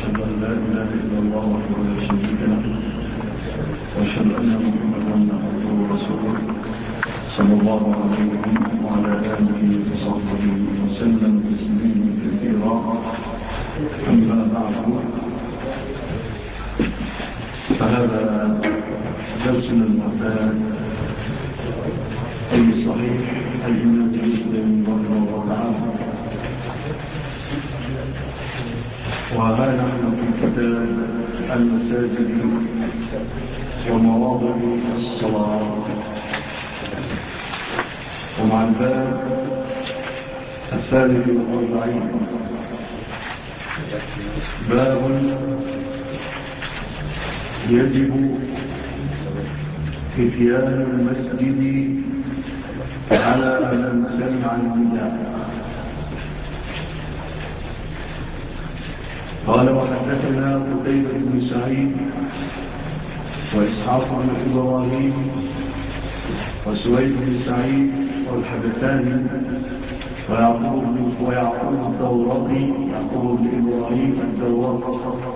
وأشهد أن لا إله إلا الله وحده لا شريك له وأشهد أن محمدا عبده ورسوله صلى الله عليه وعلى آله وصحبه وسلم تسليما كثيرا. أما بعد، فهذا درسنا المعتاد أي صحيح الإمام مسلم رحمه الله تعالى، وها نحن في كتاب المساجد ومواضع الصلاة، ومع الباب 43 باب يجب إتيان المسجد على من سمع النداء. قال وحدثنا قتيبة بن سعيد وإسحاق بن إبراهيم وسويد بن سعيد والحدثاني ويعقوب الدورقي يعقوب بن إبراهيم الدورقي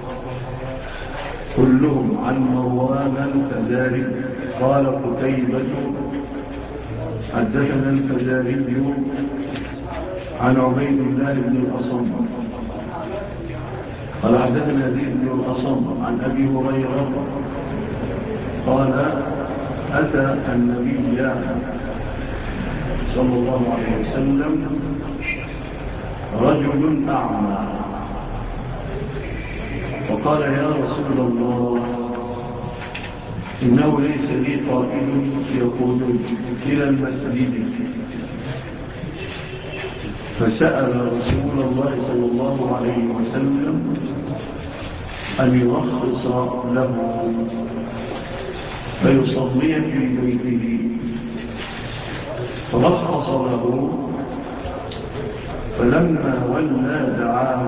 كلهم عن مروان الفزاري. قال قتيبة حدثنا الفزاري عن عبيد الله بن الأصم قال حدثنا زيد بن الأصم عن أبي هريرة قال أتى النبي صلى الله عليه وسلم رجل أعمى وقال يا رسول الله إنه ليس لي قائد يقود إلى المسجد. فسأل رسول الله صلى الله عليه وسلم أن يرخص له فيصلي في بيته، فرخص له. فلما ولى دعاه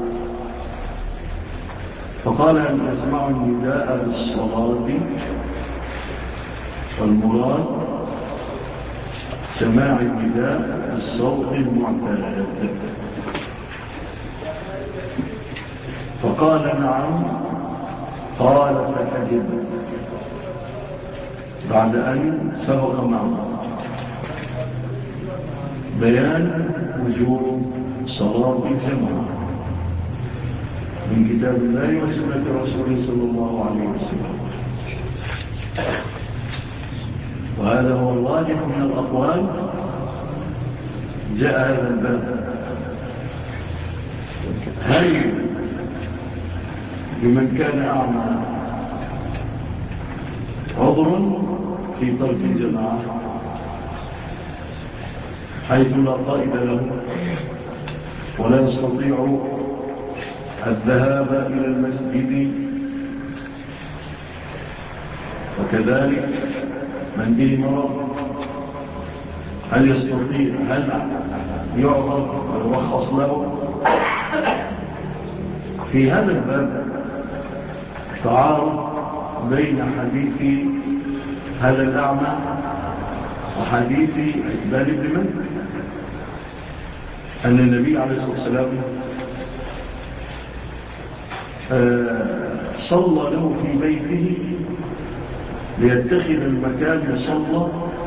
فقال أن أسمع النداء بالصلاة، والمراد سماع النداء بالصوت المعتاد. فقال نعم. قال فأجب بعد أن سبق معه بيان وجوب صلاة الجماعة من كتاب الله وسنة رسوله صلى الله عليه وسلم، وهذا هو الراجح من الأقوال. جاء هذا الباب هل لمن كان أعمى عذر في ترك الجماعة حيث لا قائد له ولا يستطيع الذهاب إلى المسجد، وكذلك من به مرض هل يستطيع، هل يعرض ويرخص له؟ في هذا الباب تعارض بين حديث هذا الأعمى وحديث عتبان بن مالك أن النبي عليه الصلاة والسلام صلى له في بيته ليتخذ المكان يصلى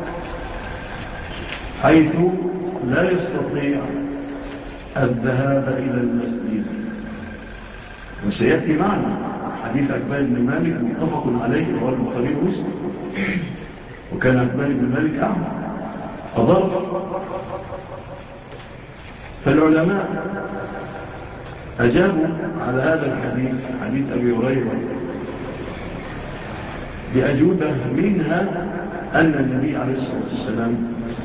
حيث لا يستطيع الذهاب إلى المسجد. وسيأتي معنا حديث عتبان بن مالك متفق عليه رواه البخاري ومسلم، وكان عتبان بن مالك أعمى أضر. فالعلماء أجابوا على هذا الحديث، حديث أبي هريرة، بأجوبة منها أن النبي عليه الصلاة والسلام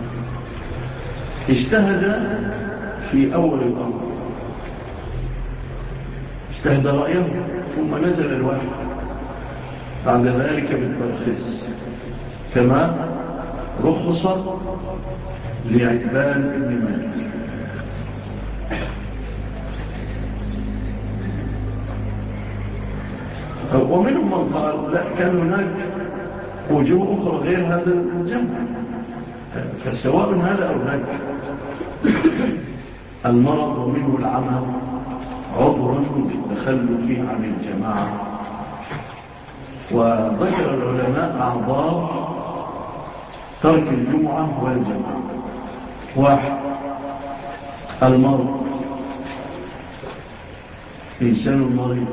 اجتهد في أول الأمر، اجتهد رأيه ثم نزل الوحي بعد ذلك بالترخيص، كما رخص لعتبان بن مالك. ومنهم من قال لا، كان هناك وجوه أخرى غير هذا الجمع، فسواء هذا أو ذاك المرض ومنه العمى عذر التخلف عن الجماعة. وذكر العلماء أعضاء ترك الجمعة والجماعة. 1. المرض، إنسان مريض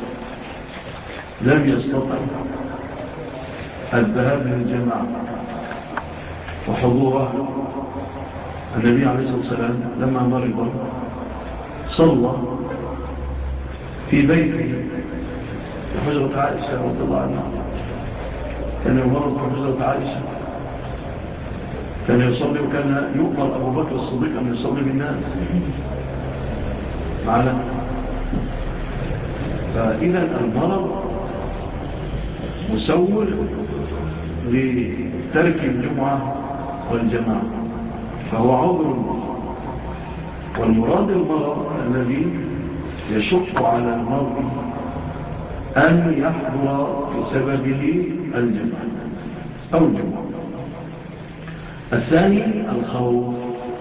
لم يستطع الذهاب للجماعة وحضورها. النبي عليه الصلاة والسلام لما مرض صلى في بيته في حجرة عائشة رضي الله عنها. كان يمرض في حجرة عائشة، كان يصلي، وكان يؤمر أبو بكر الصديق أن يصلي بالناس معنا. فإذا المرض مسول لترك الجمعة والجماعة، فهو عذر. والمراد المرض الذي يشق على المرء أن يحضر بسببه الجماعة أو الجمعة. الثاني الخوف،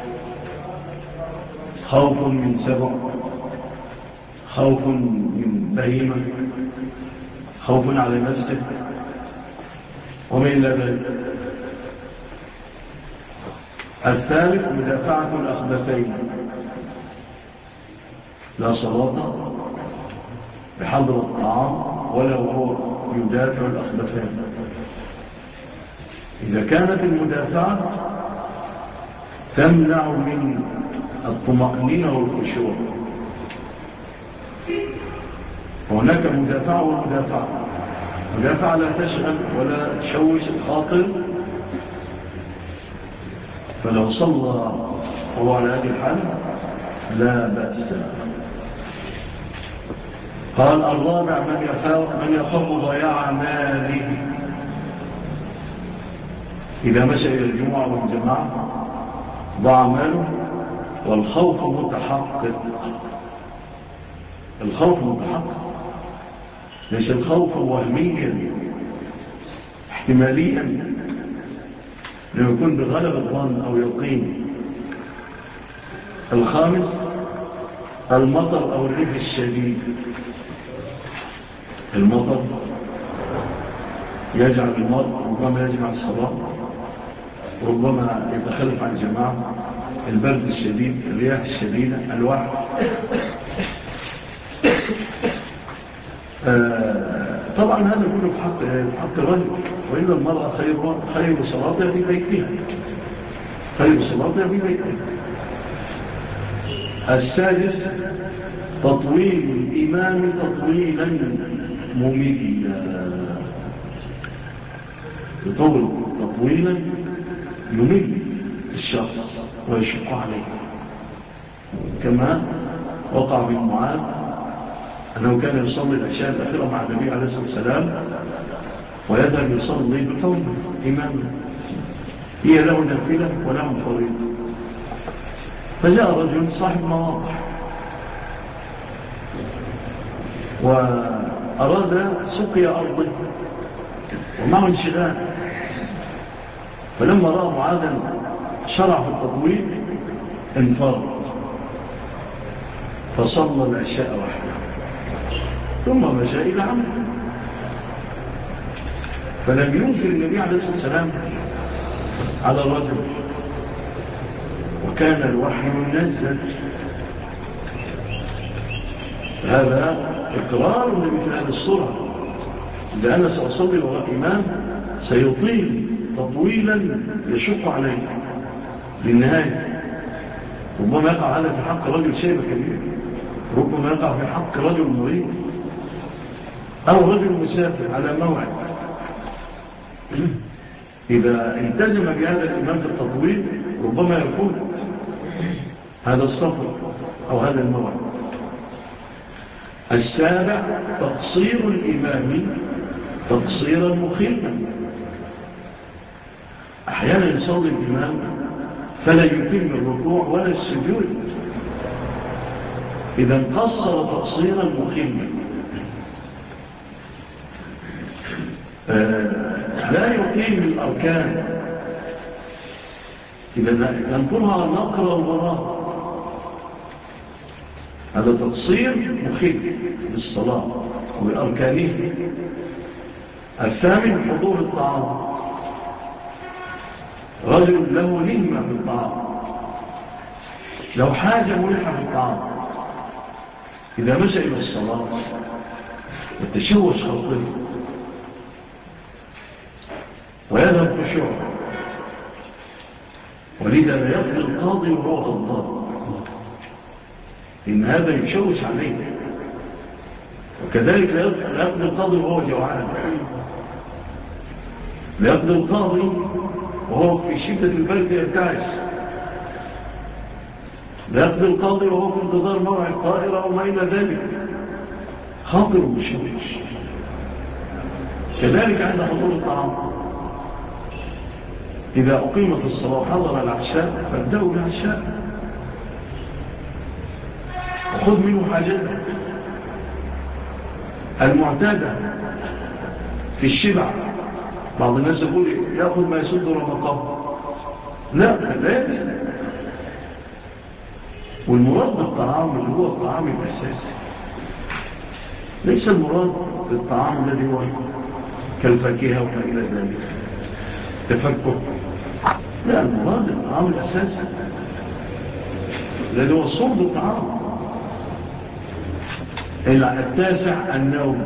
خوف من سبع، خوف من بهيمة، خوف على نفسه وما إلى ذلك. الثالث مدافعة الأخبثين، لا صلاة بحضر الطعام ولا هو يدافع الأخبثين. إذا كانت المدافعة تمنع من الطمأنينة والخشوع، هناك مدافعة ومدافعة. مدافعة لا تشغل ولا تشوش الخاطر، فلو صلى وهو على هذه الحال لا بأس. قال الرابع من يخاف ضياع ماله. إذا مشى إلى الجمعة والجماعة ضاع ماله، والخوف متحقق. الخوف متحقق، ليس الخوف وهميا احتماليا لو يكون بغلب الظن أو يقين. الخامس المطر أو الريح الشديد. المطر يجعل المرء ربما يجمع الصلاة، ربما يتخلف عن الجماعة. البرد الشديد، الرياح الشديدة، الوحل. طبعا هذا كله في حق الرجل، وإلا المرأة خير صلاتها في بيتها، خير صلاتها في بيتها. السادس تطويل الإمام تطويلا مملا، يطول تطويلا يمل الشخص ويشق عليه، كما وقع من معاذ أنه كان يصلي العشاء الأخيرة مع النبي عليه الصلاة والسلام ويذهب يصلي بطول إمامه، هي له نافلة وله فريضة. فجاء رجل صاحب مواضح وأراد سقي أرضه ومعه انشغال، فلما رأى معاذا شرع في التطويل انفرد فصلى العشاء وحده ثم مشى إلى عمله. فلم ينكر النبي عليه الصلاة والسلام على الرجل، وكان الوحي ينزل. هذا إقرار بمثل هذه الصورة، لأن سأصلي وراء إمام سيطيل تطويلا يشق عليه للنهاية. ربما يقع هذا في حق رجل شيبة كبير، ربما يقع في حق رجل مريض أو رجل مسافر على موعد. إذا التزم بهذا الإمام في التطويل ربما يفوت هذا السفر أو هذا الموعد. السابع تقصير الإمام تقصيرا مخيفا. أحيانا يصلي الإمام فلا يتم الركوع ولا السجود، إذا قصر تقصيرا مخيفا. لا يقيم الأركان، إذا ينطرها نقر وراء هذا تقصير مخل بالصلاة وبأركانه. الثامن حضور الطعام، رجل له نهمة في الطعام، لو حاجة ملحة في الطعام، إذا مشى إلى الصلاة يتشوش خطره ويذهب خشوعه، ولذا لا يقضي القاضي وهو غضبان، إن هذا يشوش عليه. وكذلك لا يقضي القاضي وهو جوعان، لا يقضي القاضي وهو في شدة البرد يرتعش، لا يقضي القاضي وهو في انتظار موعد طائرة وما إلى ذلك، خاطر مشوش. كذلك عند حضور الطعام، إذا أقيمت الصلاة وحضر العشاء فابدأوا بالعشاء وخذ منه حاجتك المعتادة في الشبع. بعض الناس يقول يأخذ ما يسد رمقه، لا يجب. والمراد بالطعام اللي هو الطعام الأساسي، ليس المراد بالطعام الذي هو كالفاكهة وما إلى ذلك تفكك، لا، المراد الطعام الأساسي الذي هو صلب الطعام. التاسع النوم،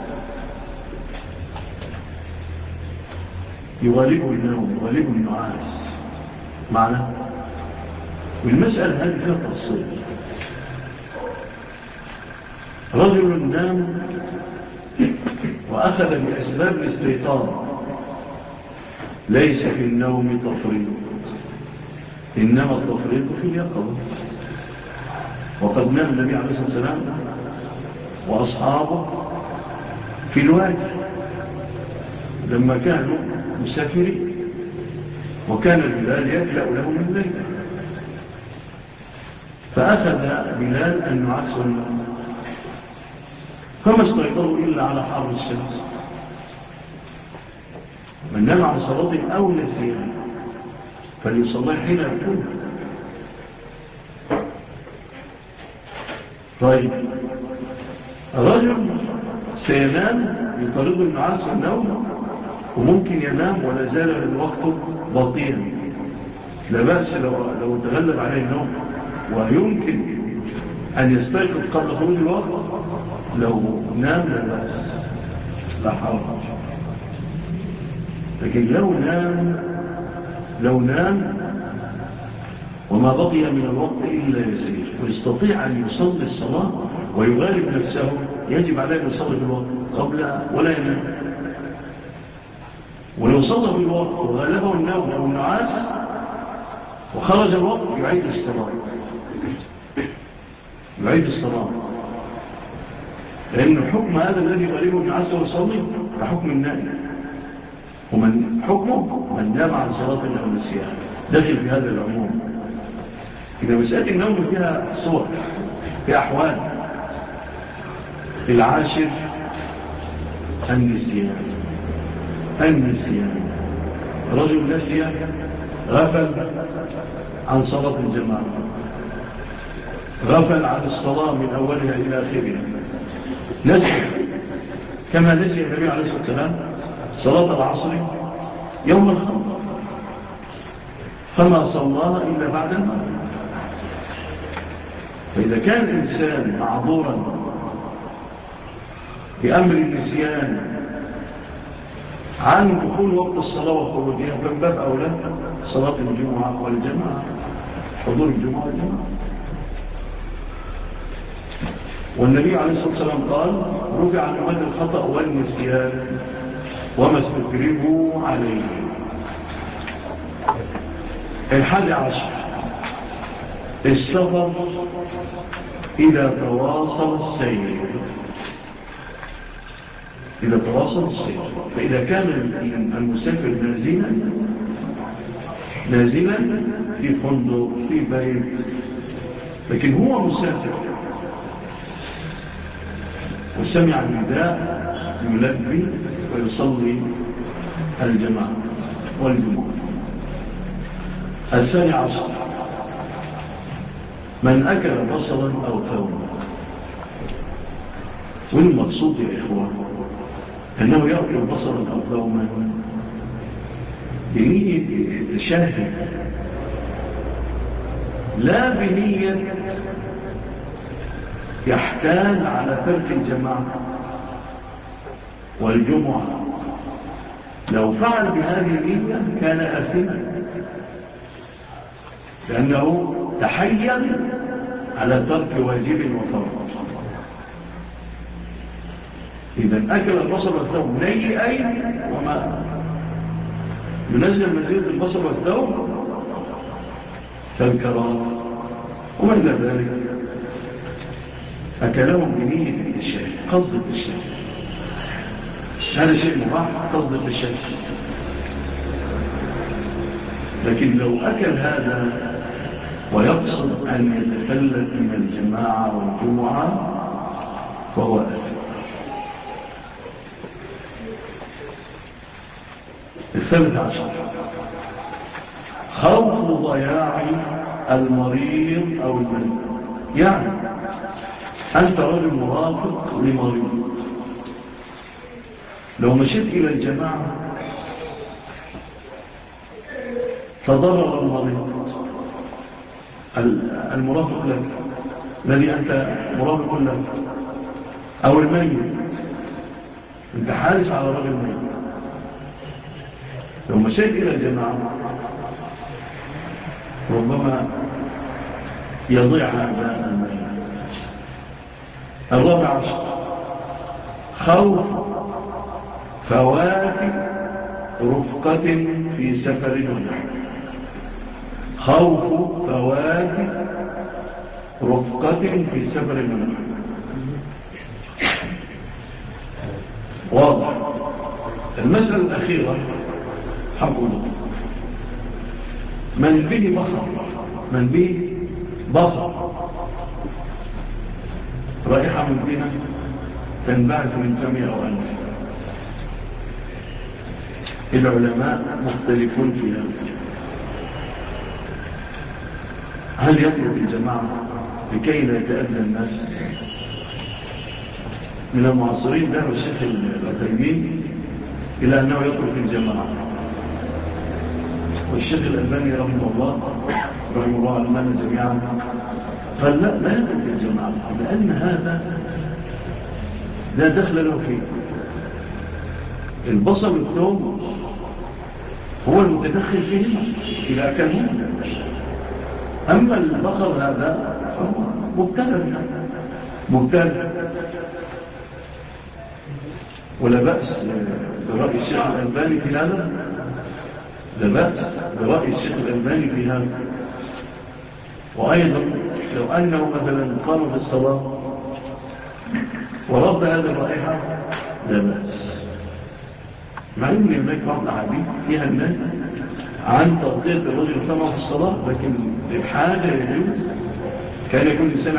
يغالبه النوم، يغالبه النعاس معنى. والمسألة هذه فيها تفصيل. رجل نام وأخذ بأسباب الاستيطان، ليس في النوم تفريط، إنما التفريط في اليقظة. وقد نام النبي عليه الصلاة والسلام وأصحابه في الوادي لما كانوا مسافرين، وكان بلال يكلأ له من الليل، فأخذ بلال النعاس والنوم، فما استيقظوا إلا على حر الشمس. من نام عن صلاة أو نسيها فليصلي حين يكون. طيب، رجل سينام يطرد النعاس والنوم، وممكن ينام ولا زال الوقت باقيا، لا بأس لو تغلب عليه النوم، ويمكن أن يستيقظ قبل خروج الوقت. لو نام لا بأس، لا حرج. لكن لو نام وما بقي من الوقت إلا يسير ويستطيع أن يصلي الصلاة ويغالب نفسه، يجب عليه أن يصلي بالوقت قبل ولا ينام. ولو صلى بالوقت وغالبه النوم أو النعاس وخرج الوقت يعيد الصلاة، لأن الحكم هذا الذي غالبه النعاس ويصلي كحكم النائم، ومن حكمه من نام عن صلاة أو نسيها، داخل في هذا العموم. إذا مسألة النوم فيها صور، في أحوال. العاشر النسيان، رجل نسي، غفل عن صلاة الجماعة، غفل عن الصلاة من أولها إلى آخرها، نسي كما نسي النبي عليه الصلاة والسلام صلاة العصر يوم الخندق، فما صلاها إلا بعد المغرب. فإذا كان الإنسان معذورا بأمر النسيان عن دخول وقت الصلاة وخروجها، فمن باب أولى صلاة الجمعة والجماعة، حضور الجمعة والجماعة. والنبي عليه الصلاة والسلام قال: رفع عن أمة الخطأ والنسيان وما استكرهوا عليه. 11 السفر إذا تواصل السير، فإذا كان المسافر نازلا في فندق في بيت، لكن هو مسافر وسمع النداء يلبي ويصلي الجماعة والجمعة. 12 من أكل بصلا أو ثوما، والمقصود يا إخوان أنه يأكل بصرا أو ثوما بنية التشهد لا بنية يحتال على ترك الجماعة والجمعة. لو فعل بهذه النية كان آثما، لأنه تحيل على ترك واجب وفرض. إذا أكل البصر والثوم ني أي وما ينزل مزيد البصر والثوم كالكرام وما إلى ذلك أكلهم بنية الشيء، قصد الشيء، هذا شيء مباح، قصد الشيء. لكن لو أكل هذا ويقصد أن يتفلت من الجماعة والجمعة فهو أثم. الثالث عشر خوف ضياع المريض أو المريض. يعني أنت رجل مرافق لمريض، لو مشيت إلى الجماعة تضرر المريض المرافق لك الذي أنت مرافق لك أو الميت، أنت حارس على رجل ميت، لو مشيت إلى الجماعة ربما يضيع هذا الميت. الرابع عشر خوف فوات رفقة في سفر ونحو. خوف فوات رفقة في سفر ونحو واضح. المسألة الأخيرة حقه من به بصر، من به بصر رائحة ممكنة تنبعث من فمه أو أنفه. العلماء مختلفون في هذا، هل يترك الجماعة لكي لا يتأذى الناس؟ من المعاصرين ذهب الشيخ العثيمين إلى أنه يترك الجماعة، والشيخ الألباني رحمه الله علمنا جميعا قال لا يترك الجماعة، لأن هذا لا دخل له فيه. البصر والثوم هو المتدخل فيهما إذا كان، أما البقر هذا فهو مبتلى. ولا بأس برأي الشيخ الألباني في هذا، لا بأس برأي الشيخ الألباني في هذا. وأيضا لو أنه مثلا قام بالصلاة ورد هذه الرائحة لا بأس، مع أن هناك بعض الأحاديث فيها النهي عن تغطية الرجل فمه في الصلاة، لكن الحاجة يجوز. كان يكون الإنسان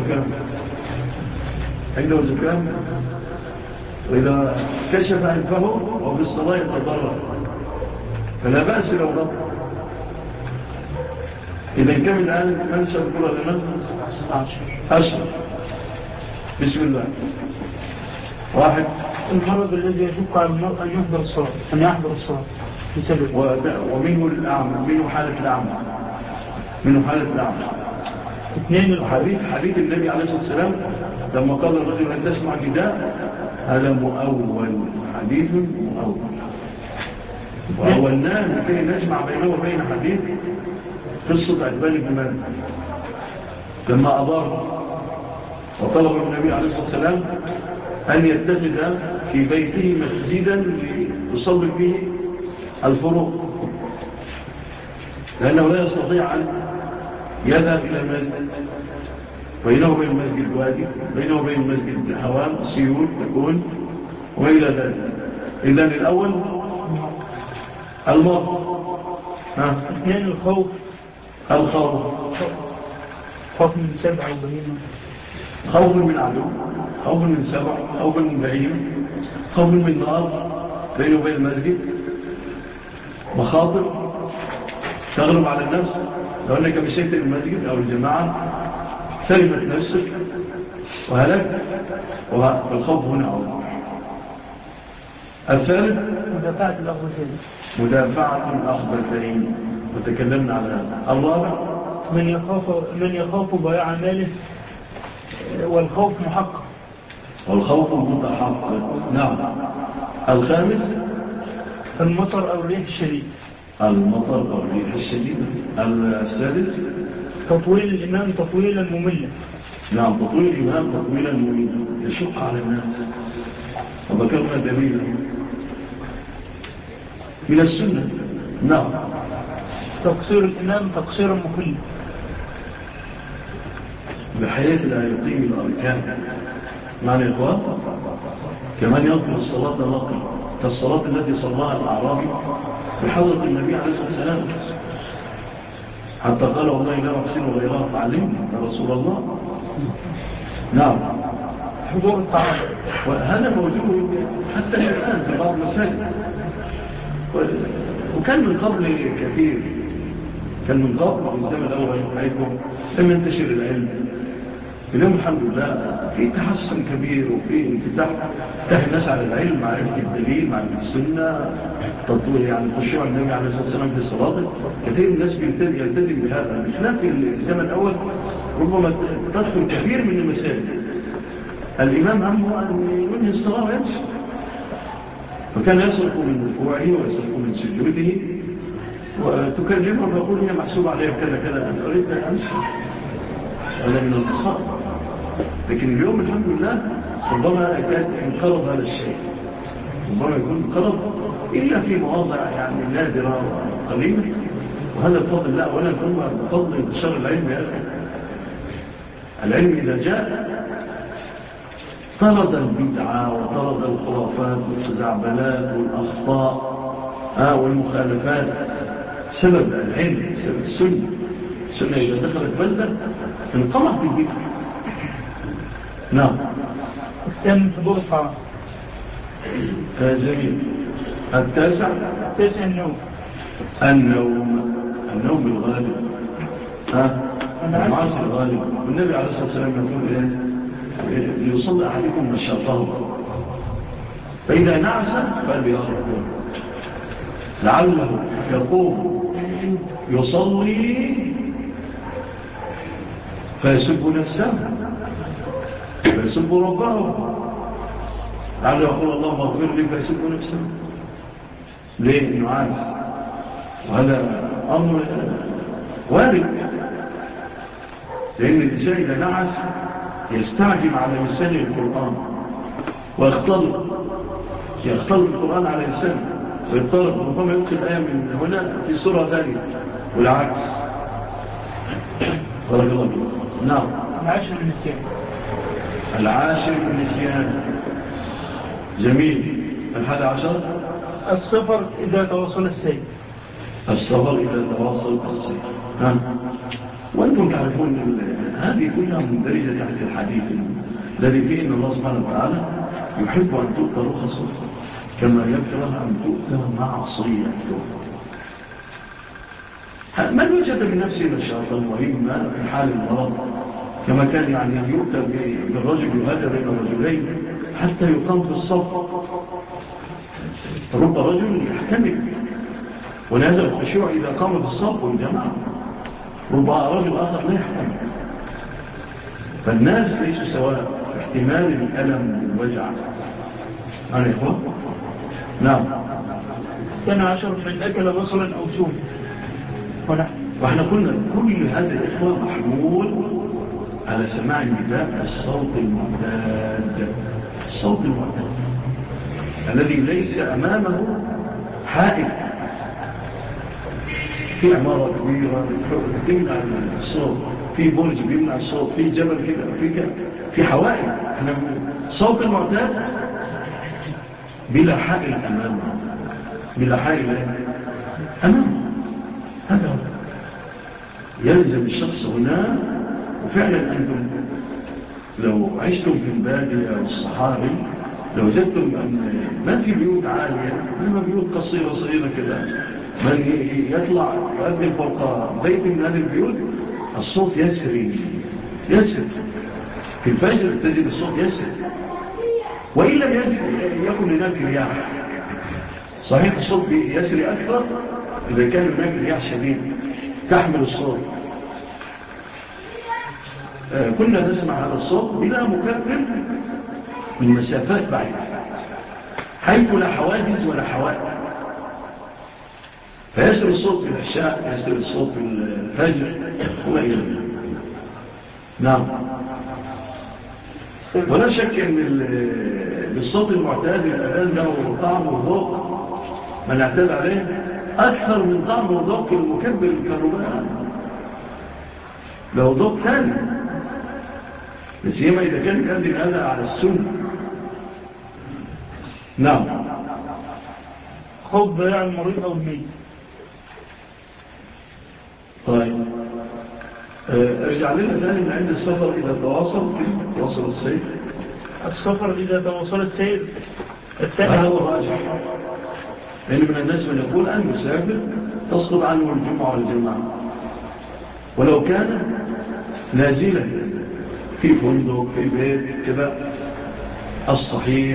عنده زكام وإذا كشف أنفه وفي الصلاة يتضرر، فلا بأس لو غطى. إذا كم الآن من سأذكر لنا 10. بسم الله. 1 المرض الذي يشق على المرء أن يحضر الصلاة بسبب. ومنه الأعمى، منه حالة الأعمى. 2 حديث النبي عليه الصلاة والسلام لما قال الرجل أن تسمع نداء، هذا مؤول، حديث مؤول. وأولناه لكي نجمع بينه وبين حديث قصة عتبان بن مالك لما أضار وطلب النبي عليه الصلاة والسلام أن يتخذ في بيته مسجدا يصلي فيه الفروض، لأنه لا يستطيع أن يذهب إلى المسجد، بينه وبين المسجد وادي، بينه وبين المسجد حوام سيول تكون وإلى ذلك. إذن الأول المرض. 2 الخوف من سبع وبهيمة، خوف من عدو، خوف من سبع، خوف من بهيمة، خوف من نار بينه وبين المسجد، مخاطر تغلب على النفس. لو أنك مشيت المسجد أو الجماعة سلمت نفسك وهلك. والخوف هنا أوضح. الثالث مدافعة الأخبثين. مدافعة الأخبثين، وتكلمنا على الرابع من يخاف ضياع ماله، والخوف محقق. والخوف متحقق. نعم. الخامس المطر أو الريح الشديد. المطر أو الريح الشديدة. السادس تطويل الإمام تطويلا مملا. نعم، تطويل الإمام تطويلا مملا يشق على الناس. وذكرنا دليلا من السنة. نعم. تقصير الإمام تقصيرا مخلا، بحيث لا يقيم الأركان. معنى يا إخوان كمان ينقل الصلاة نقل كالصلاة التي صلاها الأعرابي بحضرة النبي عليه الصلاة والسلام، حتى قال والله لا أحسن غيرها فعلمني يا رسول الله. نعم. حضور الطعام، وهذا موجود حتى الآن في بعض المساجد، وكان من قبل كثير. كان من قبل في الزمن الأول حيث لم ينتشر العلم. اليوم الحمد لله في تحسن كبير وفي انفتاح الناس على العلم، معرفة الدليل، معرفة السنة، تطوير يعني خشوع النبي عليه الصلاة والسلام في صلاته. كثير من الناس يلتزم بهذا، بخلاف في الزمن الأول ربما تدخل كثير من المساجد الإمام همه أن ينهي الصلاة ويمشي، وكان يصرف من ركوعه ويصرف من سجوده، وتكلمه فيقول هي محسوب عليها كذا كذا، أنا أريد أن أمشي. هذا من القصار. لكن اليوم الحمد لله ربما انقرض هذا الشيء، ربما يكون انقرض إلا في مواضع يعني نادرة وقليلة، وهذا بفضل الله. ولا ثم بفضل انتشار العلم يا أخي. العلم إذا جاء طرد البدعة وطرد الخرافات والخزعبلات والأخطاء والمخالفات. سبب العلم، سبب السنة. السنة إذا دخلت بلدة انقمت بالبدعة. نعم. الثامن حضور الطعام. جميل. التاسع النوم الغالب. المعاصي الغالب. والنبي عليه الصلاة والسلام يقول ليصلي أحدكم نشاطه، فإذا نعس فليرقد لعله يقوم يصلي فيسب نفسه فيسب ربه، لعله يقول اللهم اغفر لي فيسب نفسه. ليه؟ إنه عاجز. وهذا أمر وارد، لأن الإنسان إذا نعس يستعجم على لسان القرآن ويختلط القرآن على لسانه ويضطرب، ربما يدخل آية من هنا في سورة ثانية والعكس. بارك الله فيك. نعم. العاشر النسيان. جميل. 11 السفر إذا تواصل السير. وأنتم تعرفون هذه كلها مندرجة تحت الحديث الذي فيه أن الله سبحانه وتعالى يحب أن تؤتى رخصه كما يكره أن تؤتى معصيته. من وجد بنفسه نشاطا مهما في حال المرض، كما كان يعني يؤتى بالرجل يهدى بين الرجلين حتى يقام في الصف. رب رجل يحتمل ونهدى الخشوع إذا قام في الصف والجماعة، رب رجل آخر لا يحتمل. فالناس ليسوا سواء في احتمال الألم والوجع. أنا يا إخوان. نعم. 12 من أكل بصرا أو سوء. وإحنا قلنا كل هذا الإخوة محمول على سماع النداء الصوت المعتاد الذي ليس أمامه حائل. في عمارة كبيرة بتمنع الصوت، في برج بيمنع الصوت، في جبل كده، في حوائل. احنا الصوت المعتاد بلا حائل أمامه، بلا حائل أمامه. هذا هو يلزم الشخص هنا. وفعلا أنتم لو عشتم في البادية أو الصحاري لوجدتم أن ما في بيوت عالية، إنما بيوت قصيرة صغيرة كده. من يطلع يؤذن فوق بيت من هذه البيوت الصوت يسري في الفجر تجد الصوت يسري وإن لم يكن هناك رياح. صحيح الصوت يسري أكثر إذا كان هناك رياح شديد تحمل الصوت. كنا نسمع هذا الصوت بلا مكبر من مسافات بعيدة حيث لا حواجز ولا حوائل، فيسر الصوت في العشاء، يسر الصوت في الفجر وما إلى ذلك. نعم. ولا شك أن بالصوت المعتاد الأذان له طعم وذوق من اعتاد عليه أكثر من طعم وذوق المكبر الكهرباء، له ذوق ثاني، لسيما إذا كان يؤدي هذا على السنة. نعم. خوف ضياع المريض أو الميت. طيب ارجع لنا ثاني من عند السفر إذا تواصل السير. السفر إذا تواصل السير هذا هو الراجح، لأن من الناس من يقول أن مسافر تسقط عنه الجمعة والجماعة، ولو كان نازلا في فندق في بيت كذا. الصحيح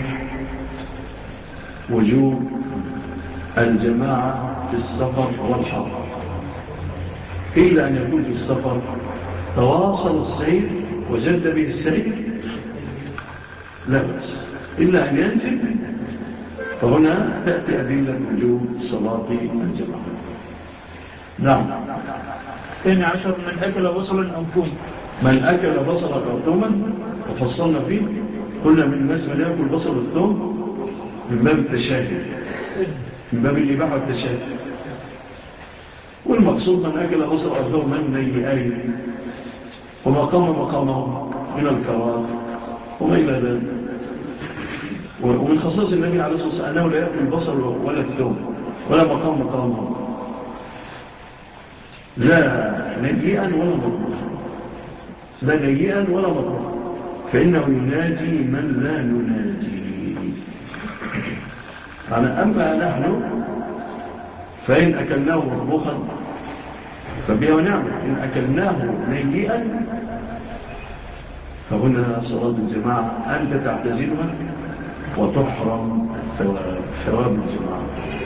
وجوب الجماعة في السفر والحضر، إلا أن يكون في السفر تواصل السير وجد به السير لا بأس، إلا أن ينزل، فهنا تأتي أدلة وجوب صلاة الجماعة. نعم. 12 من أكل بصلا أو ثوما. من أكل بصلا أو ثوما وفصلنا فيه، قلنا من الناس من يأكل بصل الثوم من باب التشاهد، من باب الإباحة والتشاهد، والمقصود من أكل بصل أو ثوم من نيئين وما قام مقامه من الكرات وما إلى ذلك. ومن خصائص النبي عليه الصلاة والسلام أنه لا يأكل البصل ولا الثوم ولا مقامه، لا نيئا ولا مطبخا، لا نيئا ولا مطبخا، فإنه يناجي من لا نناجي. يعني أما نحن فإن أكلناه مطبخا فبها ونعمة، إن أكلناه نيئا فهنا صلاة الجماعة أنت تعتزلها وتحرم ثواب الجماعة.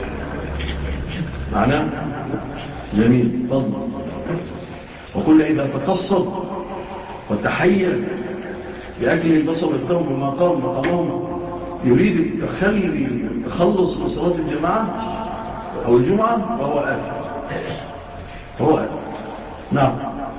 معناه جميل فضل. وكل إذا تقصد وتحيل بأكل البصر والثوم وما قام مقامهم يريد التخلص من صلاة الجماعة أو الجمعة فهو آثم. نعم.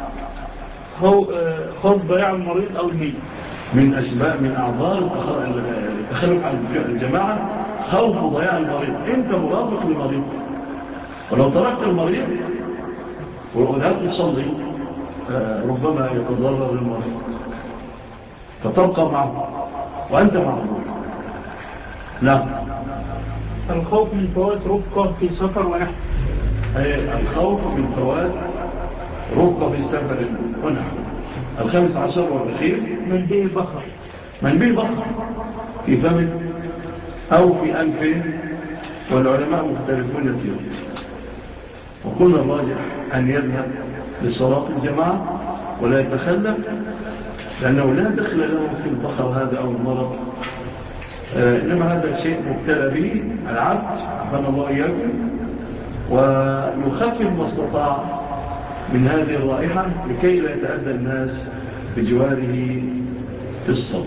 خوف ضياع المريض أو الميت. من أسباب من أعذار التخلف عن الجماعة خوف ضياع المريض. أنت مرافق لمريض، ولو تركت المريض وذهبت تصلي ربما يتضرر المريض فتبقى معه وأنت معه. لا. الخوف من فوات رفقة في سفر ونحو. الخوف من فوات رفقة في سفر ونحو. 15 والأخير من به بخر في فم أو في أنف، والعلماء مختلفون فيه. وقلنا الراجح أن يذهب لصلاة الجماعة ولا يتخلف، لأنه لا دخل له في البخر هذا أو المرض، إنما هذا شيء مبتلى به العبد عفنا الله إياكم، ويخفف ما استطاع من هذه الرائحة لكي لا يتأذى الناس بجواره في الصبر.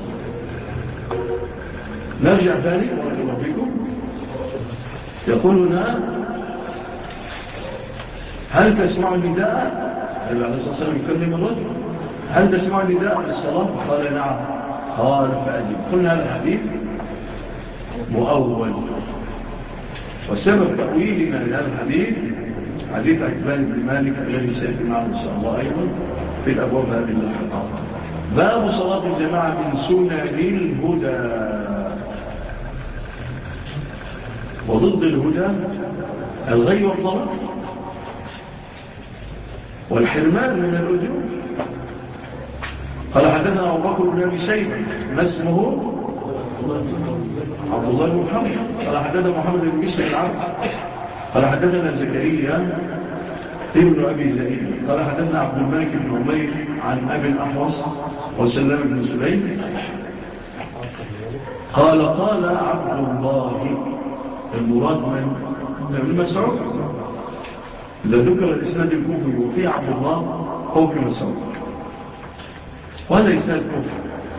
نرجع ثاني بارك الله فيكم. يقولنا هل تسمع النداء؟ النبي عليه الصلاة والسلام يكلم الرجل، هل تسمع النداء للصلاة؟ قال نعم. قال فأجب. قلنا هذا الحديث مؤول، وسبب تأويلنا لهذا الحديث حديث عتبان بن مالك الذي سيأتي معنا إن شاء الله أيضا في الأبواب هذه الحلقات. باب صلاة الجماعة من سنن الهدى. وضد الهدى الغي والضلال والحرمان من الأجور. قال حدثنا أبو بكر بن أبي شيبة ما اسمه عبد الله بن محمد. قال حدثنا محمد بن بشر العبد. قال حدثنا زكريا ابن أبي زئيد. قال حدثنا عبد الملك بن عمير عن أبي الأحوص وسلام بن سليم قال عبد الله، المراد من مسعود. إذا ذكر الإسناد الكوفي وفي عبد الله هو في مسعود، وهذا إسناد كوفي.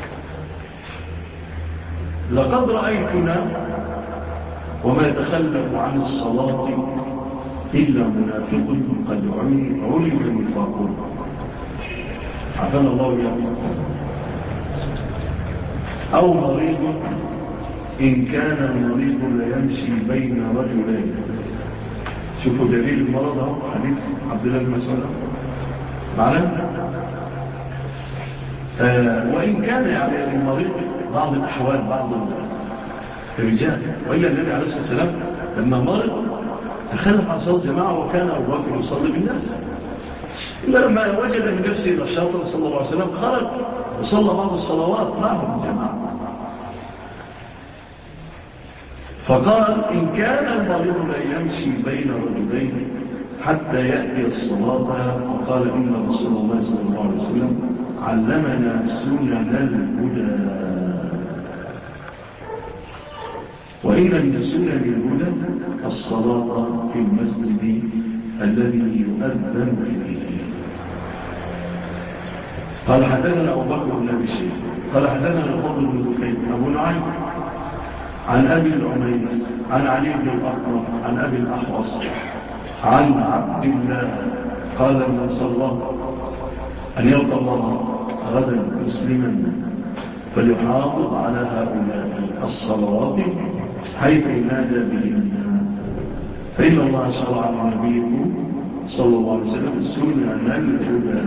لقد رأيتنا وما يتخلف عن الصلاة إلا منافق قد علم نفاقه. عفان الله إياكم. أو مريض إن كان المريض ليمشي بين رجلين. شوفوا دليل المرض اهو، حديث عبد الله بن مسعود معنا. وإن كان يعني المريض بعض الأحوال بعض الرجال، وإلا النبي عليه الصلاة والسلام لما مرض تخلف عن صلاة جماعة، وكان أبو بكر يصلي بالناس، إلا لما وجد من نفسه نشاطا صلى الله عليه وسلم خرج وصلى بعض الصلوات معهم الجماعة. فقال إن كان المريض لا يمشي بين رجلين حتى يأتي الصلاة، وقال إن رسول الله صلى الله عليه وسلم علمنا سنن الهدى، وإن من سنن الهدى الصلاة في المسجد الذي يؤذن فيه. قال حدثنا أبو بكر بن أبي شيبة قال حدثنا الفضل بن دكين أبو نعيم عن أبي العميس عن علي بن الأخضر عن أبي الأحوص عن عبد الله قال من صلى أن يلقى الله غدا مسلما فليحافظ على هؤلاء الصلوات حيث نادى بهن، فإن الله شرع لنبيكم صلى الله عليه وسلم سنن الهدى،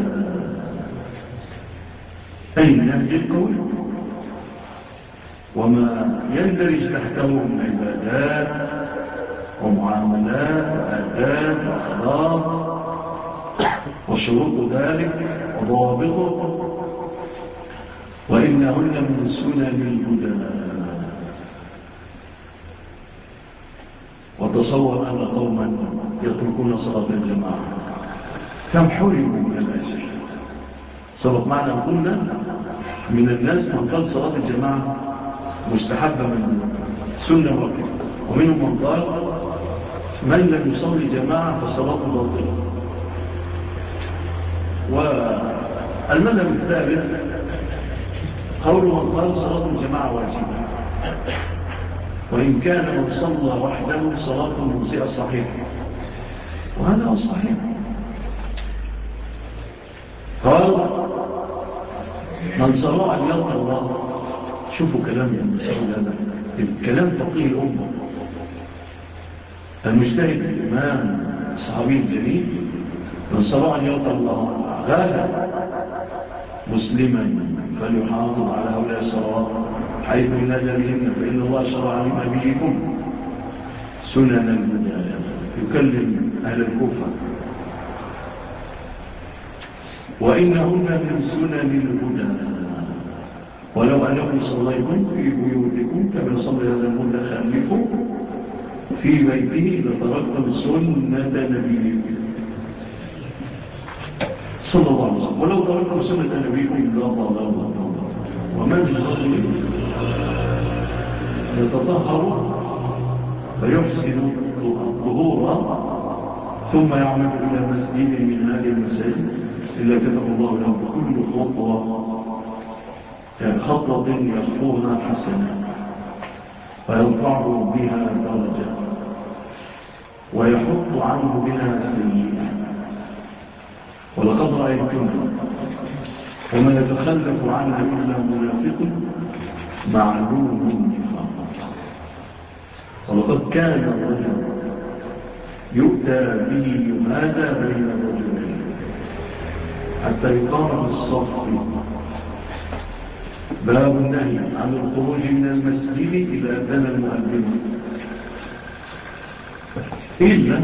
أي النهج القوي وما يندرج تحته من عبادات ومعاملات وآداب وأخلاق وشروط ذلك وضوابطه، وإنهن من سنن الهدى. وتصور أن قوما يتركون صلاة الجماعة كم حرموا من الأجر. سبق معنا قلنا من الناس من قال صلاة الجماعة مستحبة من سنة وكذا، ومنهم من قال من لم يصلي جماعة فصلاة باطلة. والمذهب الثالث قول من قال صلاة الجماعة واجبة، وإن كان من صلى وحده صلاة مجزئة صحيحة، وهذا هو الصحيح. قال من صلى أن يلقى الله. شوفوا كلام المسيح هذا الكلام فقيه الأمة المجتهد الإمام الصحابي الجليل، من صلى أن يلقى الله غدا مسلما فليحافظ على هؤلاء الصلوات حيث نادى بهن، فإن الله شرع لنبيكم سنن الهدى. يكلم أهل الكوفة وإنهن من سنن الهدى، ولو أنكم صليتم في بيوتكم كما صلى هذا المتخلف في بيته لتركتم سنة نبيكم صلى الله عليه وسلم، ولو تركتم سنة نبيكم لضللتم. ومن يصلي يتطهر فيحسن الظهور ثم يعمد إلى مسجد من هذه المساجد إلا كتب الله له بكل خطوة يخطوها حسنة ويرفعه بها درجة ويحط عنه بها سيئة. ولقد رأيتنا وما يتخلف عنها إلا منافق معلوم النفاق. ولقد كان الرجل يؤتى به يمادى بين الرجلين حتى يقام بالصف. باب النهي عن الخروج من المسجد إذا أذن المؤذن إلا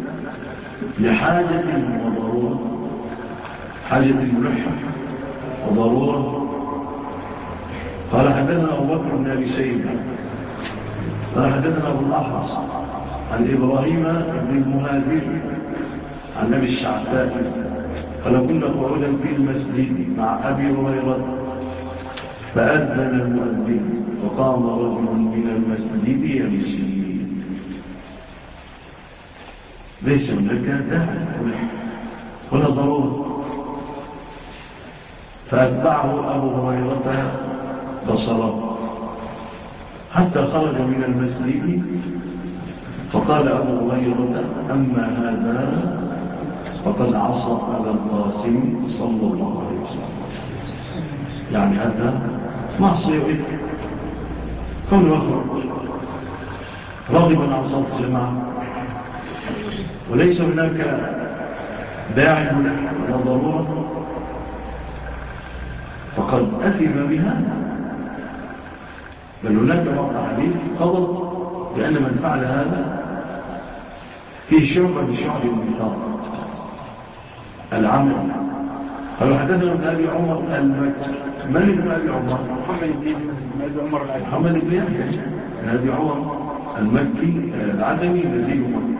لحاجة وضرورة، حاجة ملحة وضرورة. قال حدثنا أبو بكر بن أبي شيبة قال حدثنا أبو الأحوص عن إبراهيم بن المهاجر عن أبي الشعثاء قال كنا قعودا في المسجد مع أبي هريرة فأذن المؤذن وقام رجل من المسجد يمشي، ليس هناك داعي ولا ضرورة، فأتبعه أبو هريرة بصره حتى خرج من المسجد، فقال أبو هريرة: أما هذا فقد عصى أبا القاسم صلى الله عليه وسلم. يعني هذا معصية وإثم، كون يخرج راغبا عن صلاة الجماعة وليس هناك داعي ولا ضرورة، فقد أثم بها. بل هناك بعض حديث قضى بأن من فعل هذا فيه شعبة بشعب النفاق العمل. قالوا حدثنا ابن أبي عمر المكي. من ابن أبي عمر؟ محمد بن يحيى ابن أبي عمر المكي العدمي نزيل مكة.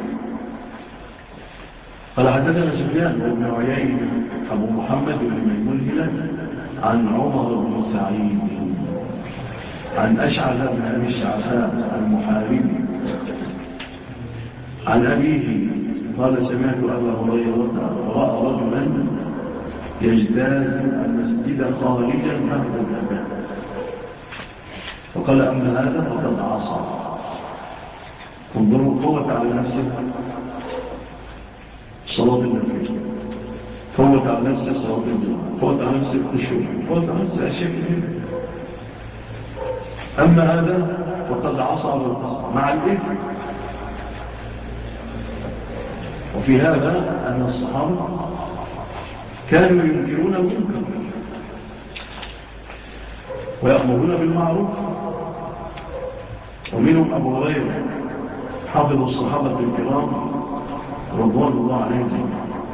قال حدثنا سفيان وابن عيينة أبو محمد بن ميمون الهلالي عن عمر بن سعيد عن أشعث بن أبي الشعثاء المحاربي عن أبيه قال: سمعت أبا هريرة رأى رجلا يجتاز المسجد خارجا بعد الأذان، فقال: أما هذا فقد عصى. انظروا قوة على نفسه صلاة النبي، قوة على نفسه صلاة الجمعة، قوة على نفسه الخشوع، قوة على نفسه أشياء كثيرة. أما هذا فقد عصى بالقصد مع الإثم. وفي هذا أن الصحابة كانوا ينكرون المنكر ويأمرون بالمعروف، ومنهم أبو هريرة حافظ الصحابة الكرام رضوان الله عليهم،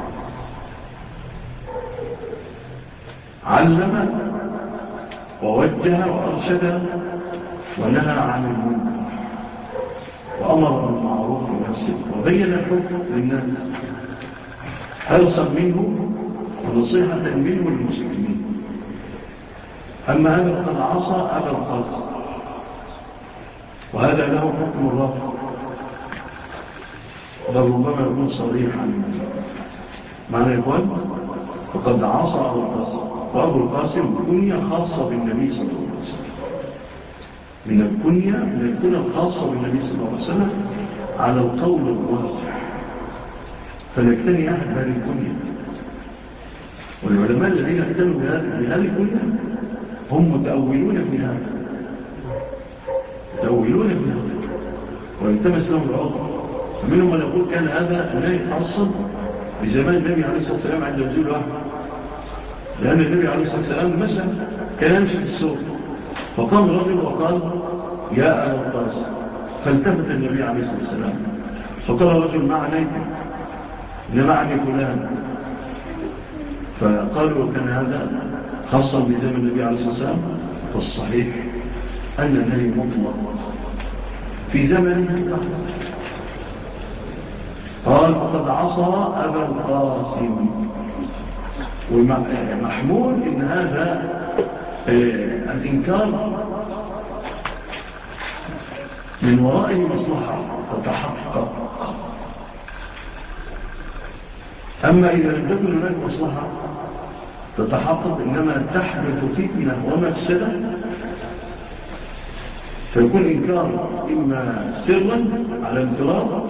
علم ووجه وأرشد ونهى عن المنكر وأمر بالمعروف لنفسه وبين الحكم للناس حرصا منه ونصيحة منه للمسلمين. أما هذا فقد عصى أبا القاسم، وهذا له حكم الرفض، بل ربما يكون صريحا. معنى يقول فقد عصى أبا القاسم، وأبو القاسم كنية خاصة بالنبي صلى الله عليه وسلم، من الكنية الخاصة بالنبي صلى الله عليه وسلم على القول الراجح، فنكتني أحد هذه الكنية. والعلماء الذين اهتموا بهذه الكنية هم متأولون في هذا، ويلتمس لهم العذر. فمنهم من يقول كان هذا لا يتحصل بزمان النبي عليه الصلاة والسلام عند نزول واحد، لأن النبي عليه الصلاة والسلام مشى كان يمشي في السوق، فقام رجل وقال: يا أبا القاسم، فالتفت النبي عليه الصلاة والسلام فقال رجل: ما عنيك؟ إن معني فلان. فقالوا: كان هذا خاصا بزمن النبي عليه الصلاة والسلام؟ فالصحيح أن النبي مطلق في زمنه. قال: فقد عصى أبا القاسم. ومحمول إن هذا الإنكار من ورائه مصلحة تتحقق. أما إذا لم تكن هناك مصلحة تتحقق، إنما تحدث فتنة ومفسدة، فيكون إنكار إما سرا على انفراد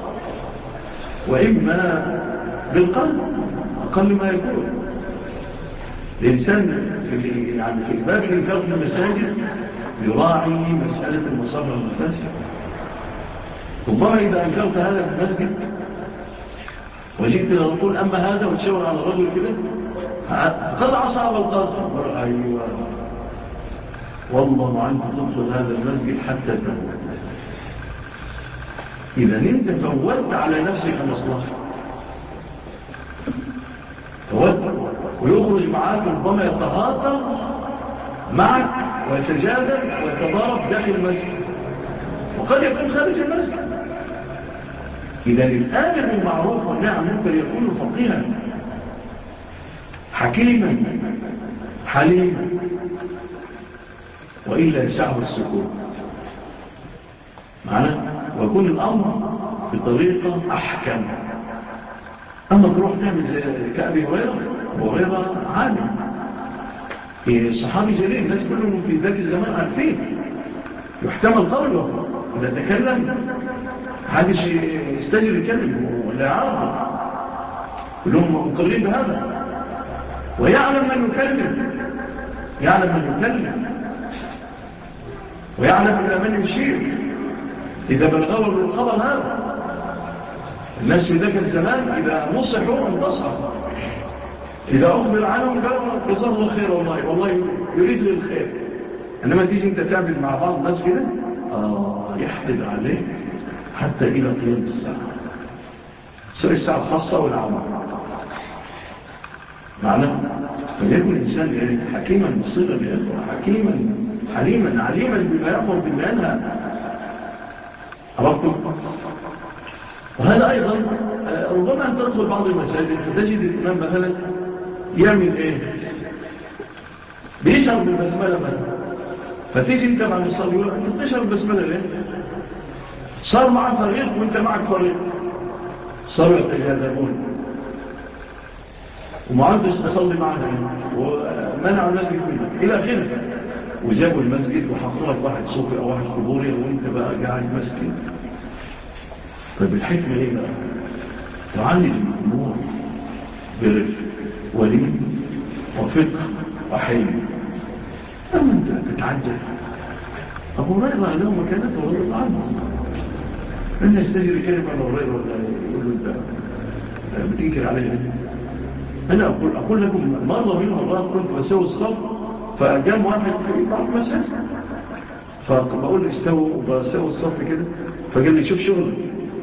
وإما بالقلب أقل ما يكون. الإنسان في باب الإنكار في المساجد يراعي مسألة المصالح والمفاسد. ربما إذا أنكرت هذا في المسجد وجئت لنقول أما هذا وتشاور على الرجل كده فقد عصى أبا القاسم، أيوة والله ما أنت تدخل هذا المسجد حتى تموت. إذا أنت فولت على نفسك مصلحة، ويخرج معاك ربما يتهاطر معك ويتجادل ويتضارب داخل المسجد، وقد يكون خارج المسجد. إذا الآمر بالمعروف والنهي عن المنكر يكون فقيها حكيما حليما. وإلا يسعه السكوت معنا، ويكون الأمر بطريقة أحكم. أما تروح تعمل زي كأبي هريرة عالم، صحابي جليل، الناس كلهم في ذاك الزمان عارفين، يحتمل قوله إذا تكلم حدش يستجر يكلم ولا يعرض، كلهم مقرين بهذا، ويعلم من يكلم، ويعلم إلى من يشير إذا بلغوا الخبر هذا. الناس في ذاك الزمان إذا نصحوا انتصحوا، إذا أخبر عنهم قالوا جزاه الله خير، والله يريد للخير. إنما تيجي أنت تعمل مع بعض الناس كده يحقد عليه حتى إلى قيام الساعة، سواء الساعة الخاصة والعامة معنا. فليكن الإنسان يعني حكيما بصيرا حكيما حليما عليما بما يأمر بما ينهى. عرفتم؟ وهذا أيضا ربما أن تدخل بعض المساجد فتجد الإمام مثلا يعمل إيه؟ بيشعر بالبسملة مثلا، فتيجي أنت مع الصلاة يقول أنت تشعر بالبسملة ليه؟ صار معك فريق وأنت معك فريق، صاروا يتجاذبون وما عندش تصلي معنا ومنعوا المسجد منك إلى آخره، وجابوا المسجد وحطوا لك واحد صوفي أو واحد قبوري وأنت بقى قاعد مسجد. طيب الحكمة إيه بقى؟ تعالج الأمور برفق ولين وفقه وحلم. أما أنت تتعجل، أبو هريرة له مكانته رضي الله عنه، من يستجري كلمة أبو هريرة ولا يقول له أنت بتنكر عليه. أنا أقول لكم مرة من المرات كنت بسوي الصف، فقام واحد في بعض مساجد فبقول استووا وبسوي الصف كده، فقال لي شوف شغلك،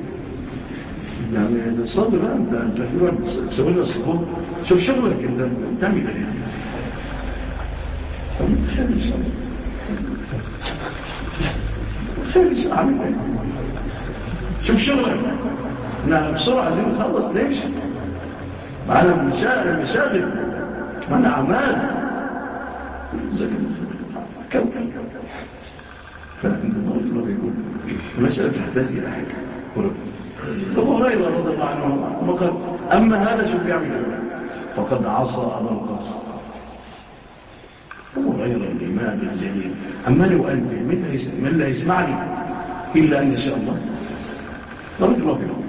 يعني صلي بقى انت في وقت تسوي لنا الصفوف، شوف شغلك انت بتعمل ايه. خير عمل ايه؟ شوف شغلك، احنا بسرعه عايزين نخلص ليش؟ معنا مشاغل، معنا اعمال كم. فالله يقول المسألة تحتاج إلى حكمة. أبو هريرة رضي الله عنه قال أما هذا شو بيعمل فقد عصى أبا القاسم. أبو هريرة الإمام الجليل، أما لو أنت من لا يسمعني إلا أن شاء الله رضي الله عنه.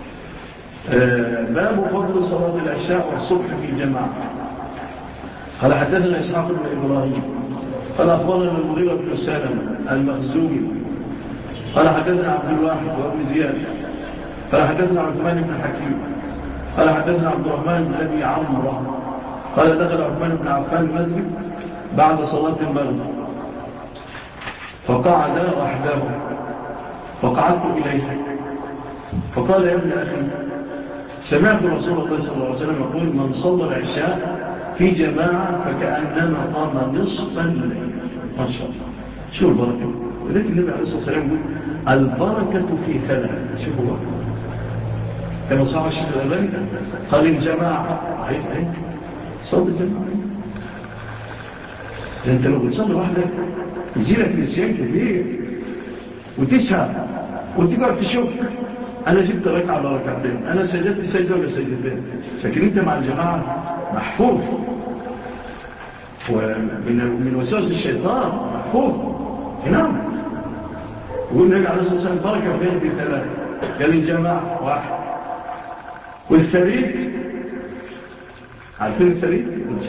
باب فضل صلاة العشاء والصبح في جماعة. قال حدثنا إسحاق بن إبراهيم قال أخبرنا المغيرة بن سالم المخزومي قال حدثنا عبد الواحد وابن زياد قال حدثنا عثمان بن حكيم قال حدثنا عبد الرحمن بن أبي عمرو قال دخل عثمان بن عفان المسجد بعد صلاة المغرب فقعد وحده فقعدت إليه فقال يا ابن أخي سمعت رسول الله صلى الله عليه وسلم يقول من صلى العشاء في جماعة فكأنما قام نصف الليل. ما شاء الله، شو البركة. ولكن النبي عليه الصلاة والسلام يقول البركة في ثلاث. شوفوا بقى كما صار الشيخ الألباني قال الجماعة عيد صلى الجماعة. انت لو بتصلي وحدك يجي لك نسيان كبير وتسهى وتقعد تشك أنا جبت ركعة على ركعتين، أنا سجدت سجدة ولا سجدتين. لكن أنت مع الجماعة محفوظ ومن وسوس الشيطان محفوظ. نعم. يقول النبي عليه الصلاة والسلام بركة في هذه الثلاثة. قال الجماعة واحد، والثريد عارفين الثريد؟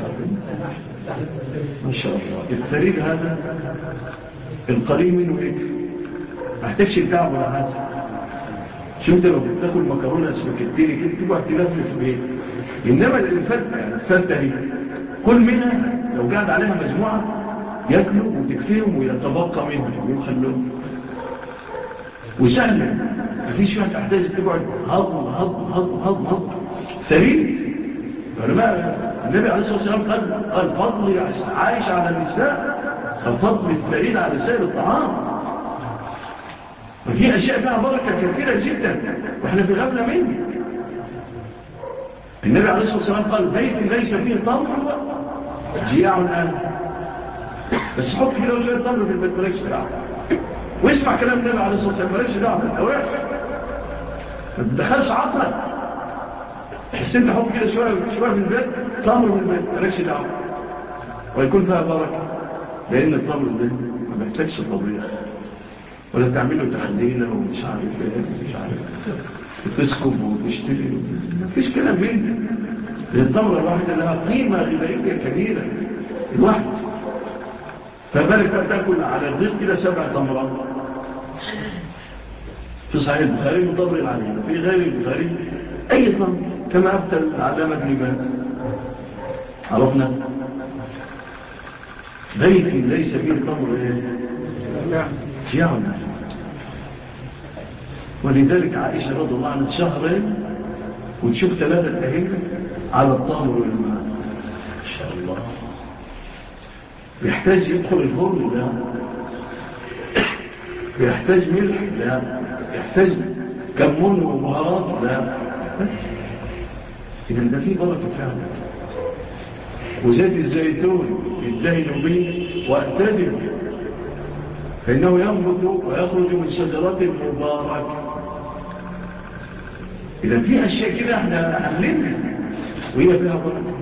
ما شاء الله. الثريد هذا القليل منه إيه؟ ما احتاجش التعب ولا حاجة. شو انت لو بتاكل مكرونه سباكيتي كده تقعد تلف في البيت، انما الفته دي كل منها لو قاعد عليها مجموعه ياكلوا وتكفيهم ويتبقى منهم ويخلوهم وسهل، مفيش فيها تحتاج تقعد هضم ثريد. النبي عليه الصلاه والسلام قال فضل عايش على النساء كفضل الثريد على سائر الطعام. وفي أشياء فيها بركة كثيرة جدا وإحنا في غفلة منه. النبي عليه الصلاة والسلام قال بيت ليس فيه طمر جياع الآن. بس حط كده وشوية تمر في البيت مالكش دعوة، واسمع كلام النبي عليه الصلاة والسلام مالكش دعوة، انت وحش ما تدخلش عقلك. تحس انت حط كده شوية في البيت، تمر في البيت مالكش دعوة، ويكون فيها بركة، لأن التمر ده ما بيحتاجش طبيعي ولا تعمله تخدينه ومش عارف ايه مش عارف تسكب وتشتري، مفيش كلام منه. التمرة الواحدة لها قيمة غذائية كبيرة الواحد، فبالك تأكل على الضيق كده 7 تمرات في صحيح البخاري مطبر عليه، في غير البخاري أي تمر كما أبتل العلامة ابن باز. عرفنا بيت ليس فيه تمر يعني. ولذلك عائشة رضي الله عنها شهرين وتشوف 3 أهل على التمر والماء ما شاء الله. يحتاج يدخل الفرن؟ لا. يحتاج ملح؟ لا. يحتاج كمون وبهارات؟ لا. إذن ده فيه بركة فعلا. وزيت الزيتون الدهن به واعتدل فإنه ينبت ويخرج من شجرات مباركة. إذا في أشياء كده احنا عاملينها وهي فيها بركة.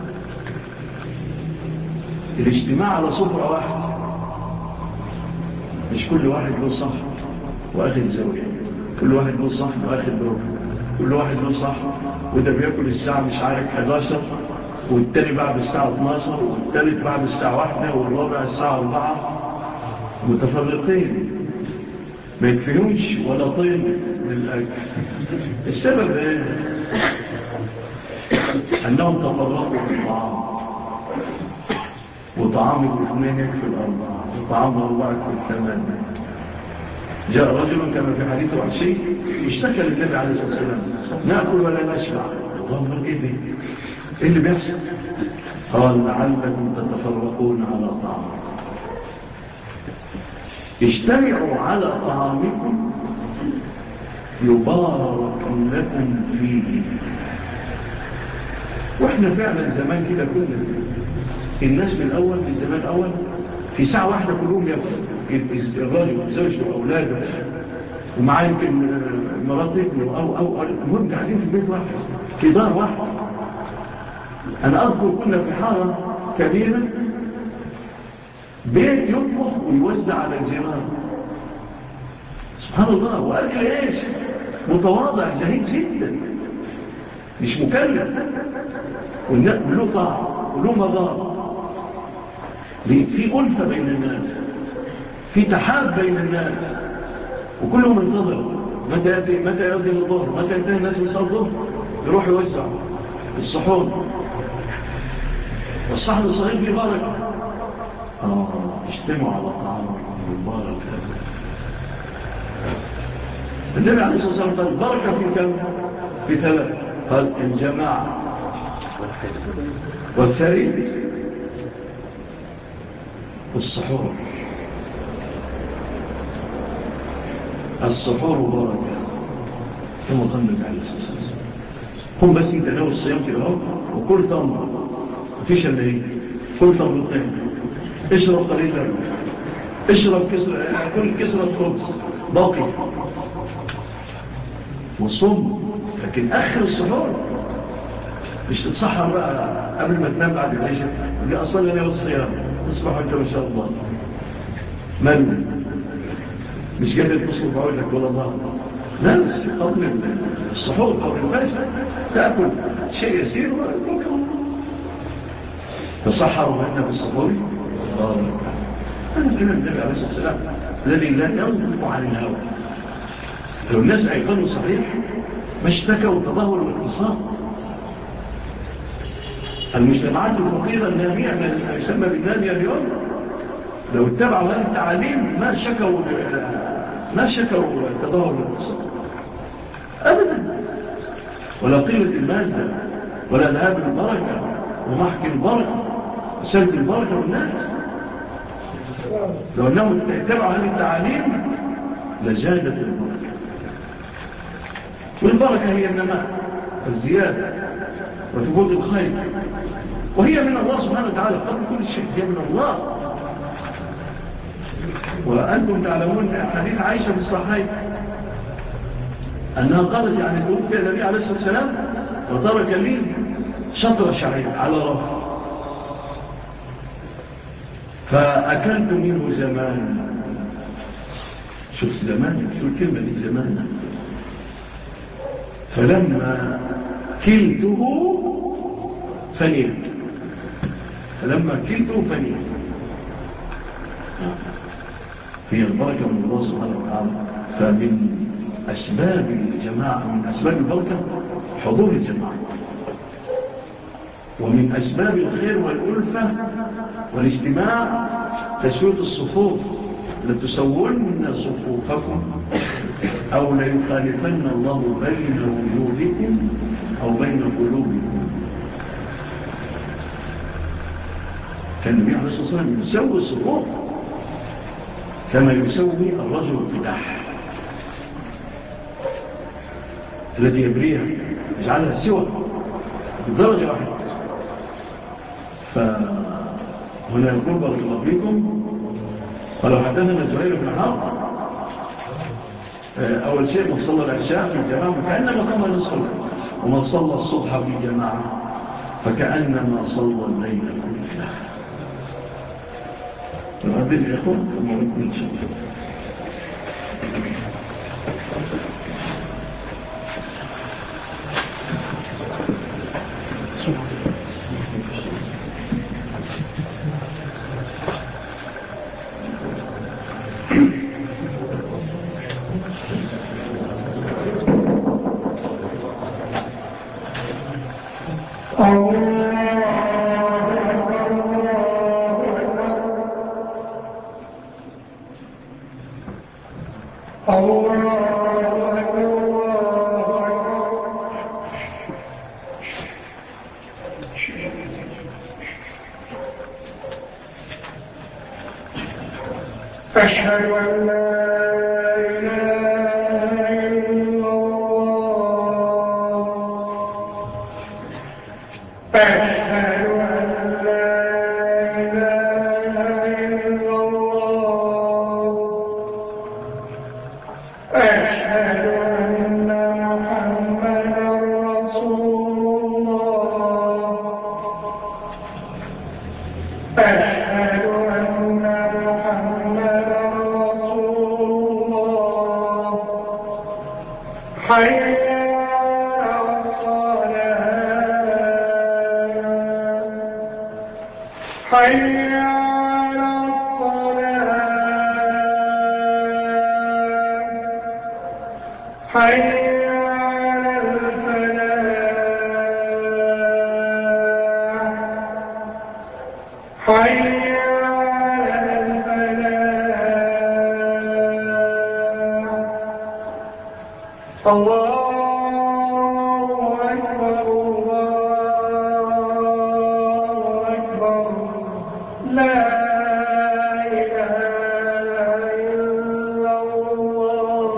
الاجتماع على صفرة واحد، مش كل واحد له صح وأخذ زاوية، كل واحد له صح وأخذ ربع، كل واحد له صح وده بيأكل الساعة مش عارف 11 والتاني بعد الساعة 12 والتالت بعد الساعة 1 والرابع الساعة 4 متفرقين ما يكفيهمش ولا طين من الأكل. السبب ايه؟ أنهم تفرقوا في الطعام، وطعام الاثنين يكفي الأربعة وطعام الأربعة يكفي 8. جاء رجل كما في حديث وحشي اشتكى للنبي عليه الصلاة والسلام نأكل ولا نشبع. اللهم ايه دي؟ ايه اللي بيحصل؟ قال لعلكم تتفرقون على طعام، اجتمعوا على طعامكم يبارك لكم فيه. واحنا فعلا زمان كده كنا الناس من الاول في الزمان الاول في ساعة واحدة كلهم يأكل، الراجل زوجته واولاده ومعاه يمكن مرات ابنه او المهم قاعدين في بيت واحد في دار واحد. انا اذكر كنا في حارة كبيرة بيت يطبخ ويوزع على الجيران، سبحان الله. واكل ايش؟ متواضع زهيد جدا مش مكلف، وله طعم وله مضار، في ألفة بين الناس، في تحاب بين الناس، وكلهم انتظر متى يأذن الظهر، متى ينتهي الناس يصلوا الظهر يروح يوزع الصحون، والصحن الصغير فيه بركة. اجتمعوا على طعام المبارك. النبي عليه الصلاة والسلام قال البركة في كم؟ في 3. قال الجماعة والثريد والسحور. السحور بركة كما قال النبي عليه الصلاة والسلام. هم بس انت ناوي الصيام كده اهو وكل تمر مفيش الا ايه؟ كل تمرتين، اشرب قليلا، اشرب كل كسرة خبز باقي وصم. لكن اخر السحور مش تتصحر بقى قبل ما تنام بعد العشاء اللي اصلا انا والصيام تصبح انت ما شاء الله مالو مش قادر تصبح بقول لك ولا ضغط. لا بس قبل السحور قبل الفجر تاكل شيء يسير تصحروا منا بالسحور. هذا كلام النبي عليه الصلاه والسلام الذي لا ينطق عن الهوى. لو الناس ايقنوا صحيح ما اشتكوا تدهور الاقتصاد. المجتمعات الفقيرة النامية ما يسمى بالنامية اليوم لو اتبعوا هذه التعاليم ما شكوا تدهور الاقتصاد أبدا، ولا قلة المادة ولا ذهاب البركة ومحك البركة وسلب البركة والناس. لو أنهم اتبعوا هذه التعاليم لزادت البركة. والبركة هي النماء والزيادة وثبوت الخير، وهي من الله سبحانه وتعالى قبل كل شيء، هي من الله. وأنتم تعلمون حديث عائشة في الصحيح أنها قالت يعني توفي النبي عليه الصلاة والسلام وترك لي شطر شعير على رف، فأكلت منه زمان. شوف زمان، شو الكلمة دي زمان. فلما كلته فنيت، هي البركة من الله سبحانه وتعالى. فمن أسباب الجماعة، من أسباب البركة حضور الجماعة، ومن أسباب الخير والألفة والاجتماع تسوية الصفوف. لتسوون صفوفكم أو ليخالفن الله بين وجوهكم أو بين قلوبكم. كان النبي عليه الصلاة والسلام يسوي الصفوف كما يسوي الرجل القداح التي يبريها، يجعلها سوى بدرجة واحدة. فهنا يقول بارك الله فيكم. ولو حدثنا زهير بن حرب أول شيء من صلى العشاء في الجماعة فكأنما قام نصف، ومن صلى الصبح في جماعة فكأنما صلى الليل كله. نؤذن الإخوة ثم نكون إن شاء الله. أشهد أن لا إله إلا الله أشهد أن لا إله إلا الله أشهد أن محمدا رسول الله أشهد أن محمدا حي على الصلاة حي على الصلاة حي على الفلاح حي على الفلاح. الله أكبر الله أكبر لا إله إلا الله.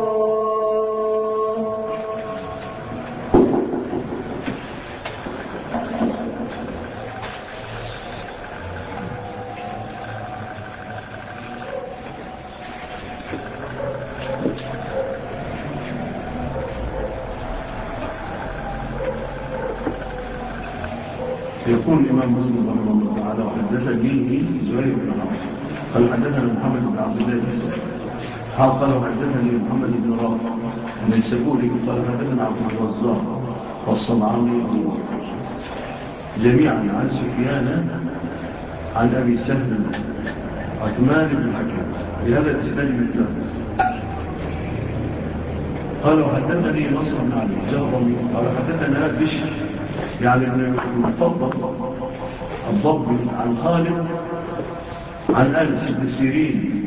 يقول الإمام مسلم رحمه الله تعالى وحدثني زهير بن حرب قال حدثنا محمد بن عبد الله بن قال وحدثني محمد بن رافع النيسابوري قال حدثنا عبد الرزاق والصنعاني جميعا عن سفيان عن أبي سهل عثمان بن حكيم بهذا الإسناد مثله. قال وحدثني نصر بن علي جهرمي قال حدثنا بشر يعني ابن المفضل الضبي عن خالد عن أنس بن سيرين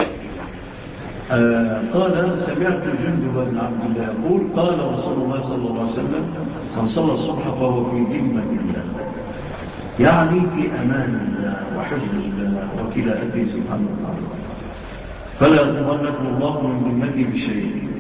قال سمعت جندب بن عبد الله يقول قال رسول الله صلى الله عليه وسلم من صلى الصبح فهو في ذمة الله، يعني في أمان الله وحفظ الله وكلاءته سبحانه وتعالى، فلا يتغلق الله من ذمته بشيء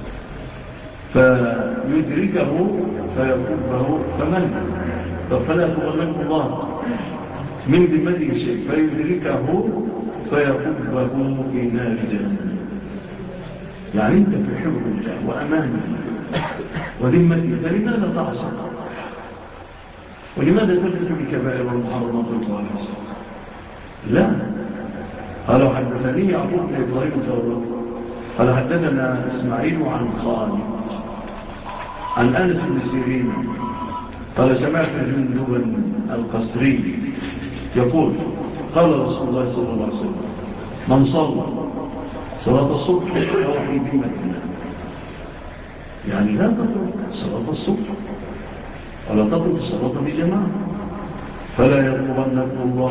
فيدركه فيكبه فمن فلا يتغلق الله من ذمته بشيء فيدركه فيكبه في نار جهنم. يعني أنت في حب الله وأمانه وذمته، فلماذا تعصى؟ ولماذا ترتكب الكبائر والمحرمات والفواحش؟ لا. قال حدثني يعقوب بن إبراهيم الدورقي قال حدثنا إسماعيل عن خالد عن أنس بن سيرين قال سمعت جندبا القسري يقول قال رسول الله صلى الله عليه وسلم من صلى صلاة الصبح فهو في ذمتنا. يعني لا تترك صلاة الصبح ولا تترك الصلاة بجماعة، فلا يطلبنكم الله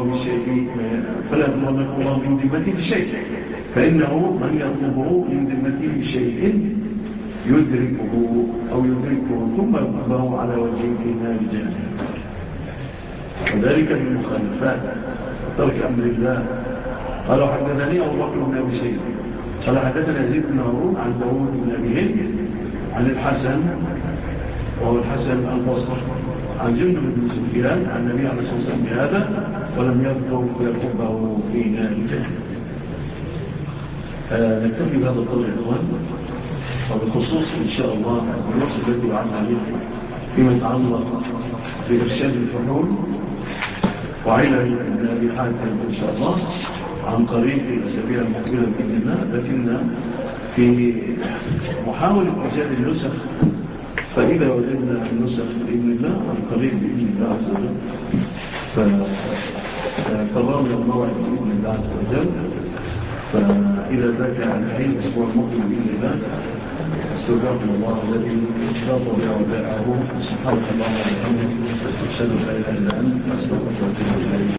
من ذمته بشيء، فإنه من يطلبه من ذمته بشيء يدركه ثم يطلبه على وجهه في نار جهنم. وذلك من المخالفات ترك أمر الله. قال حدثني أبو بكر بن أبي شيبة قال حدثنا يزيد بن هارون عن داوود بن أبي هند عن الحسن وهو الحسن البصري عن جندب بن سفيان عن النبي عليه الصلاة والسلام بهذا ولم يذكر يكبه في نار جهنم. نكتفي بهذا القدر يا إخوان، وبخصوص إن شاء الله الدروس التي وعدنا عليها فيما يتعلق بإرشاد الفحول وعلل النبي حاتم إن شاء الله عن قريب في الأسابيع المقبلة بإذن الله، لكن في محاولة إيجاد النسخ، فإذا وجدنا النسخ بإذن الله عن قريب بإذن الله عز وجل فقررنا الموعد بإذن الله عز وجل. فإذا ذاك الحين أسبوع المقبل بإذن الله استودعكم الله الذي لا تضيع ودائعه. سبحانك اللهم وبحمدك أشهد أن لا إله إلا أنت أستغفرك وأتوب إليك.